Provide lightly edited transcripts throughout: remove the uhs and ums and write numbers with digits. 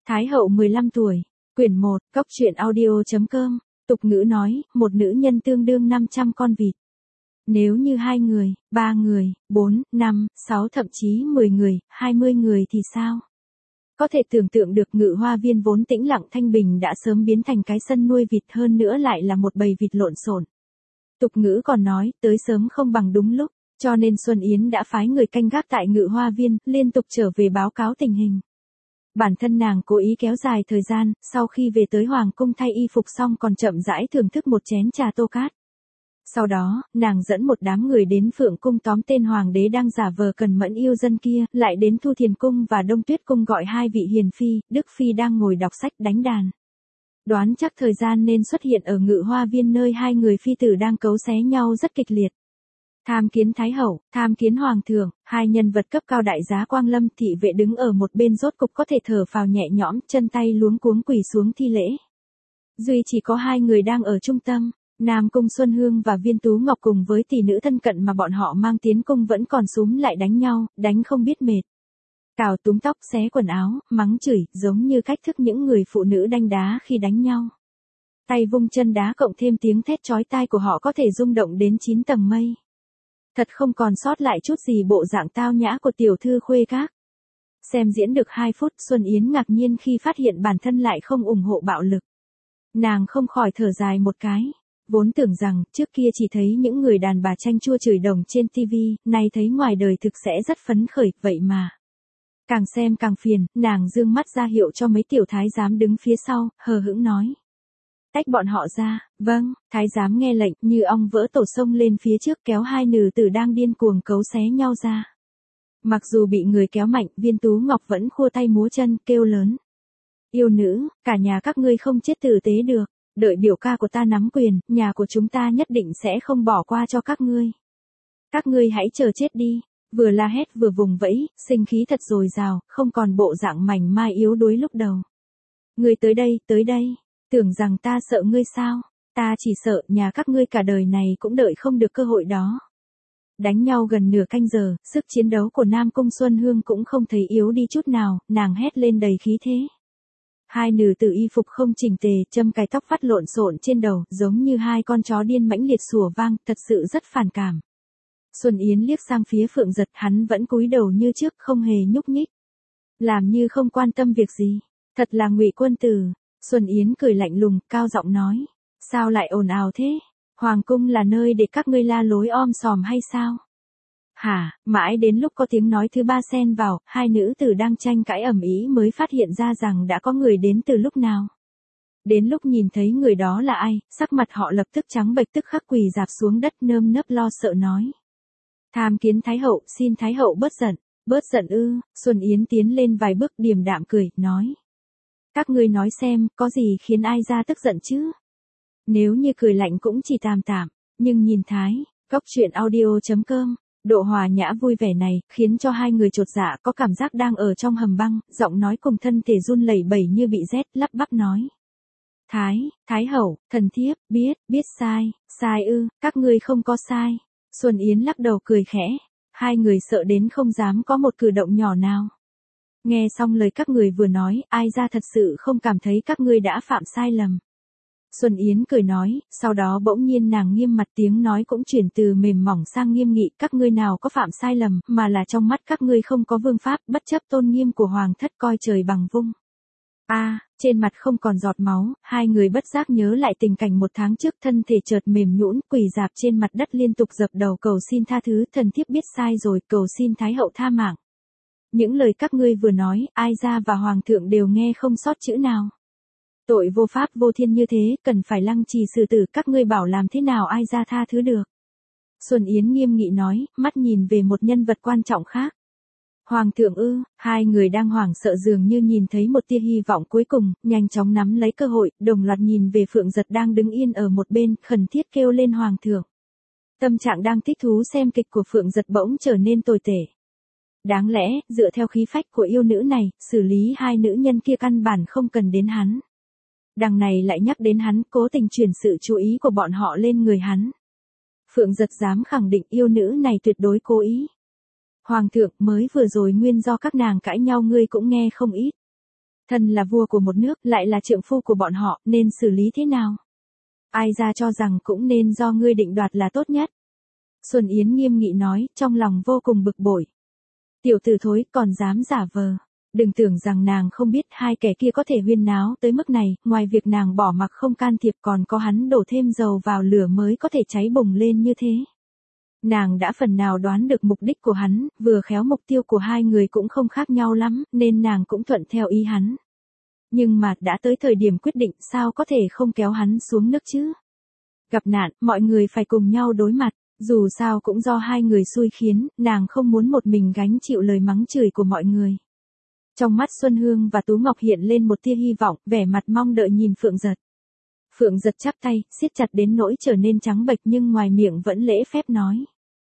Thái hậu 15 tuổi. Quyển 1, Cóc truyện audio.com. Tục ngữ nói, một nữ nhân tương đương 500 con vịt. Nếu như 2 người, 3 người, 4, 5, 6 thậm chí 10 người, 20 người thì sao? Có thể tưởng tượng được Ngự Hoa Viên vốn tĩnh lặng thanh bình đã sớm biến thành cái sân nuôi vịt, hơn nữa lại là một bầy vịt lộn xộn. Tục ngữ còn nói, tới sớm không bằng đúng lúc, cho nên Xuân Yến đã phái người canh gác tại Ngự Hoa Viên, liên tục trở về báo cáo tình hình. Bản thân nàng cố ý kéo dài thời gian, sau khi về tới Hoàng cung thay y phục xong còn chậm rãi thưởng thức một chén trà tô cát. Sau đó, nàng dẫn một đám người đến Phượng cung tóm tên hoàng đế đang giả vờ cần mẫn yêu dân kia, lại đến Thu Thiền cung và Đông Tuyết cung gọi 2 vị hiền phi, Đức phi đang ngồi đọc sách đánh đàn. Đoán chắc thời gian nên xuất hiện ở Ngự Hoa Viên nơi 2 người phi tử đang cấu xé nhau rất kịch liệt. Tham kiến Thái hậu, tham kiến Hoàng thượng, 2 nhân vật cấp cao đại giá Quang Lâm thị vệ đứng ở một bên rốt cục có thể thở phào nhẹ nhõm, chân tay luống cuống quỳ xuống thi lễ. Duy chỉ có 2 người đang ở trung tâm, Nam Cung Xuân Hương và Viên Tú Ngọc cùng với tỷ nữ thân cận mà bọn họ mang tiến cung vẫn còn súm lại đánh nhau, đánh không biết mệt. Cào túm tóc, xé quần áo, mắng chửi, giống như cách thức những người phụ nữ đanh đá khi đánh nhau. Tay vung chân đá cộng thêm tiếng thét chói tai của họ có thể rung động đến 9 tầng mây. Thật không còn sót lại chút gì bộ dạng tao nhã của tiểu thư khuê các. Xem diễn được 2 phút, Xuân Yến ngạc nhiên khi phát hiện bản thân lại không ủng hộ bạo lực. Nàng không khỏi thở dài một cái. Vốn tưởng rằng, trước kia chỉ thấy những người đàn bà chanh chua chửi đồng trên TV, nay thấy ngoài đời thực sẽ rất phấn khởi, vậy mà. Càng xem càng phiền, nàng dương mắt ra hiệu cho mấy tiểu thái giám đứng phía sau, hờ hững nói. Tách bọn họ ra, vâng, thái giám nghe lệnh, như ong vỡ tổ xông lên phía trước kéo 2 nữ tử đang điên cuồng cấu xé nhau ra. Mặc dù bị người kéo mạnh, Viên Tú Ngọc vẫn khua tay múa chân, kêu lớn. Yêu nữ, cả nhà các ngươi không chết tử tế được, đợi biểu ca của ta nắm quyền, nhà của chúng ta nhất định sẽ không bỏ qua cho các ngươi. Các ngươi hãy chờ chết đi, vừa la hét vừa vùng vẫy, sinh khí thật dồi dào, không còn bộ dạng mảnh mai yếu đuối lúc đầu. Ngươi tới đây. Tưởng rằng ta sợ ngươi sao? Ta chỉ sợ nhà các ngươi cả đời này cũng đợi không được cơ hội đó. Đánh nhau gần nửa canh giờ, sức chiến đấu của Nam Cung Xuân Hương cũng không thấy yếu đi chút nào, nàng hét lên đầy khí thế. 2 nữ tử y phục không chỉnh tề, châm cài tóc vắt lộn xộn trên đầu, giống như 2 con chó điên mãnh liệt sủa vang, thật sự rất phản cảm. Xuân Yến liếc sang phía Phượng Giật, hắn vẫn cúi đầu như trước, không hề nhúc nhích. Làm như không quan tâm việc gì, thật là ngụy quân tử. Xuân Yến cười lạnh lùng, cao giọng nói. Sao lại ồn ào thế? Hoàng cung là nơi để các ngươi la lối om sòm hay sao? Hả, mãi đến lúc có tiếng nói thứ 3 xen vào, 2 nữ tử đang tranh cãi ầm ĩ mới phát hiện ra rằng đã có người đến từ lúc nào. Đến lúc nhìn thấy người đó là ai, sắc mặt họ lập tức trắng bệch, tức khắc quỳ rạp xuống đất nơm nớp lo sợ nói. Tham kiến Thái hậu, xin Thái hậu bớt giận. Bớt giận ư? Xuân Yến tiến lên vài bước điềm đạm cười, nói. Các ngươi nói xem, có gì khiến ai ra tức giận chứ? Nếu như cười lạnh cũng chỉ tạm tạm, nhưng nhìn Cóc truyện audio.com, độ hòa nhã vui vẻ này, khiến cho 2 người chột dạ có cảm giác đang ở trong hầm băng, giọng nói cùng thân thể run lẩy bẩy như bị rét, lắp bắp nói. Thái hậu, thần thiếp, biết sai ư, các ngươi không có sai. Xuân Yến lắc đầu cười khẽ, 2 người sợ đến không dám có một cử động nhỏ nào. Nghe xong lời các người vừa nói, ai ra thật sự không cảm thấy các ngươi đã phạm sai lầm. Xuân Yến cười nói, sau đó bỗng nhiên nàng nghiêm mặt, tiếng nói cũng chuyển từ mềm mỏng sang nghiêm nghị, các ngươi nào có phạm sai lầm, mà là trong mắt các ngươi không có vương pháp, bất chấp tôn nghiêm của hoàng thất coi trời bằng vung. Trên mặt không còn giọt máu, 2 người bất giác nhớ lại tình cảnh 1 tháng trước, thân thể chợt mềm nhũn, quỳ rạp trên mặt đất liên tục dập đầu cầu xin tha thứ, thần thiếp biết sai rồi, cầu xin Thái hậu tha mạng. Những lời các ngươi vừa nói, ai ra và hoàng thượng đều nghe không sót chữ nào. Tội vô pháp vô thiên như thế, cần phải lăng trì xử tử, các ngươi bảo làm thế nào ai ra tha thứ được. Xuân Yến nghiêm nghị nói, mắt nhìn về một nhân vật quan trọng khác. Hoàng thượng ư? 2 người đang hoảng sợ dường như nhìn thấy một tia hy vọng cuối cùng, nhanh chóng nắm lấy cơ hội, đồng loạt nhìn về Phượng Giật đang đứng yên ở một bên, khẩn thiết kêu lên hoàng thượng. Tâm trạng đang thích thú xem kịch của Phượng Giật bỗng trở nên tồi tệ. Đáng lẽ, dựa theo khí phách của yêu nữ này, xử lý 2 nữ nhân kia căn bản không cần đến hắn. Đằng này lại nhắc đến hắn, cố tình chuyển sự chú ý của bọn họ lên người hắn. Phượng Giật dám khẳng định yêu nữ này tuyệt đối cố ý. Hoàng thượng, mới vừa rồi nguyên do các nàng cãi nhau ngươi cũng nghe không ít. Thân là vua của một nước, lại là trượng phu của bọn họ, nên xử lý thế nào? Ai ra cho rằng cũng nên do ngươi định đoạt là tốt nhất. Xuân Yến nghiêm nghị nói, trong lòng vô cùng bực bội. Tiểu tử thối, còn dám giả vờ. Đừng tưởng rằng nàng không biết hai kẻ kia có thể huyên náo tới mức này, ngoài việc nàng bỏ mặc không can thiệp còn có hắn đổ thêm dầu vào lửa mới có thể cháy bùng lên như thế. Nàng đã phần nào đoán được mục đích của hắn, vừa khéo mục tiêu của hai người cũng không khác nhau lắm, nên nàng cũng thuận theo ý hắn. Nhưng mà đã tới thời điểm quyết định, sao có thể không kéo hắn xuống nước chứ? Gặp nạn, mọi người phải cùng nhau đối mặt, dù sao cũng do hai người xui khiến, nàng không muốn một mình gánh chịu lời mắng chửi của mọi người. Trong mắt Xuân Hương và Tú Ngọc hiện lên một tia hy vọng, vẻ mặt mong đợi nhìn Phượng Giật. Phượng Giật chắp tay, siết chặt đến nỗi trở nên trắng bệch nhưng ngoài miệng vẫn lễ phép nói.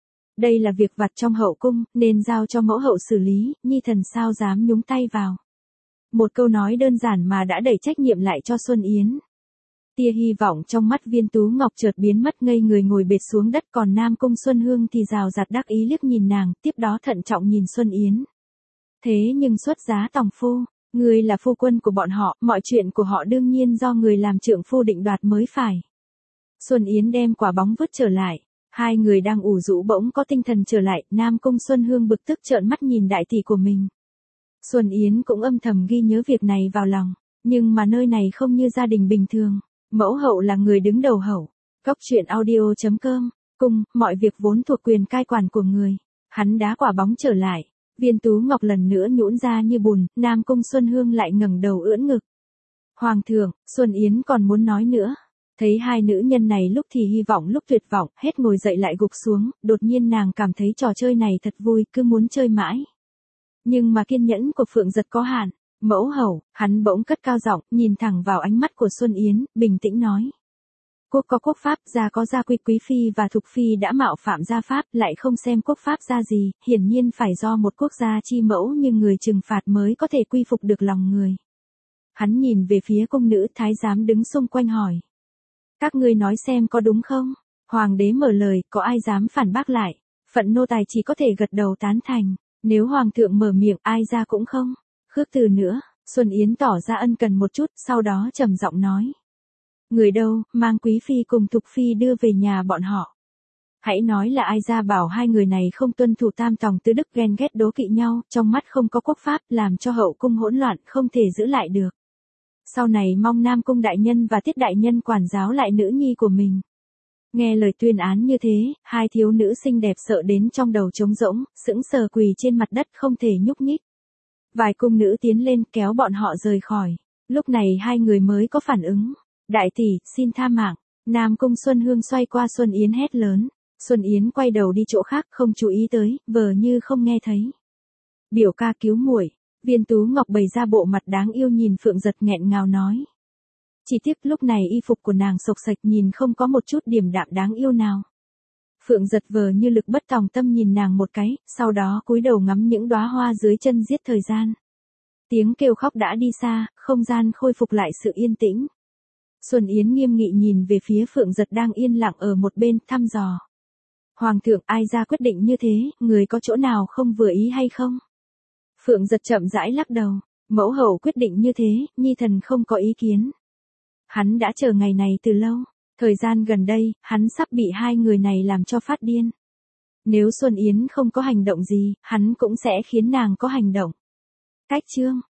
Đây là việc vặt trong hậu cung, nên giao cho mẫu hậu xử lý, nhi thần sao dám nhúng tay vào. Một câu nói đơn giản mà đã đẩy trách nhiệm lại cho Xuân Yến. Tia hy vọng trong mắt Viên Tú Ngọc chợt biến mất, ngây người ngồi bệt xuống đất, còn Nam Cung Xuân Hương thì rào rạt đắc ý liếc nhìn nàng, tiếp đó thận trọng nhìn Xuân Yến. Thế nhưng xuất giá tòng phu, người là phu quân của bọn họ, mọi chuyện của họ đương nhiên do người làm trượng phu định đoạt mới phải. Xuân Yến đem quả bóng vứt trở lại. Hai người đang ủ rũ bỗng có tinh thần trở lại, Nam Cung Xuân Hương bực tức trợn mắt nhìn đại tỷ của mình. Xuân Yến cũng âm thầm ghi nhớ việc này vào lòng, nhưng mà nơi này không như gia đình bình thường, mẫu hậu là người đứng đầu hậu. Cóc truyện audio.com, cung, mọi việc vốn thuộc quyền cai quản của người. Hắn đá quả bóng trở lại, Viên Tú Ngọc lần nữa nhũn ra như bùn, Nam Cung Xuân Hương lại ngẩng đầu ưỡn ngực. Hoàng thượng, Xuân Yến còn muốn nói nữa. Thấy hai nữ nhân này lúc thì hy vọng lúc tuyệt vọng, hết ngồi dậy lại gục xuống, đột nhiên nàng cảm thấy trò chơi này thật vui, cứ muốn chơi mãi. Nhưng mà kiên nhẫn của Phượng Giật có hạn. Mẫu hậu, hắn bỗng cất cao giọng, nhìn thẳng vào ánh mắt của Xuân Yến, bình tĩnh nói. Quốc có quốc pháp, gia có gia quy, quý phi và thục phi đã mạo phạm gia pháp, lại không xem quốc pháp ra gì, hiển nhiên phải do một quốc gia chi mẫu như người trừng phạt mới có thể quy phục được lòng người. Hắn nhìn về phía cung nữ thái giám đứng xung quanh hỏi. Các ngươi nói xem có đúng không? Hoàng đế mở lời, có ai dám phản bác lại? Phận nô tài chỉ có thể gật đầu tán thành. Nếu hoàng thượng mở miệng, ai ra cũng không. Khước từ nữa, Xuân Yến tỏ ra ân cần một chút, sau đó trầm giọng nói. Người đâu, mang quý phi cùng thục phi đưa về nhà bọn họ. Hãy nói là ai ra bảo hai người này không tuân thủ tam tòng tứ đức, ghen ghét đố kỵ nhau, trong mắt không có quốc pháp, làm cho hậu cung hỗn loạn, không thể giữ lại được. Sau này mong Nam Cung đại nhân và Tiết đại nhân quản giáo lại nữ nhi của mình. Nghe lời tuyên án như thế, hai thiếu nữ xinh đẹp sợ đến trong đầu trống rỗng, sững sờ quỳ trên mặt đất không thể nhúc nhích. Vài cung nữ tiến lên kéo bọn họ rời khỏi. Lúc này hai người mới có phản ứng. Đại tỷ, xin tha mạng. Nam Cung Xuân Hương xoay qua Xuân Yến hét lớn. Xuân Yến quay đầu đi chỗ khác, không chú ý tới, vờ như không nghe thấy. Biểu ca cứu muội. Viên Tú Ngọc bày ra bộ mặt đáng yêu nhìn Phượng Giật nghẹn ngào nói. Chỉ tiếc lúc này y phục của nàng xộc xạch nhìn không có một chút điềm đạm đáng yêu nào. Phượng Giật vờ như lực bất tòng tâm nhìn nàng một cái, sau đó cúi đầu ngắm những đóa hoa dưới chân giết thời gian. Tiếng kêu khóc đã đi xa, không gian khôi phục lại sự yên tĩnh. Xuân Yến nghiêm nghị nhìn về phía Phượng Giật đang yên lặng ở một bên, thăm dò. Hoàng thượng, ai ra quyết định như thế, người có chỗ nào không vừa ý hay không? Phượng Giật chậm rãi lắc đầu, mẫu hậu quyết định như thế, nhi thần không có ý kiến. Hắn đã chờ ngày này từ lâu, thời gian gần đây, hắn sắp bị hai người này làm cho phát điên. Nếu Xuân Yến không có hành động gì, hắn cũng sẽ khiến nàng có hành động. Cách chương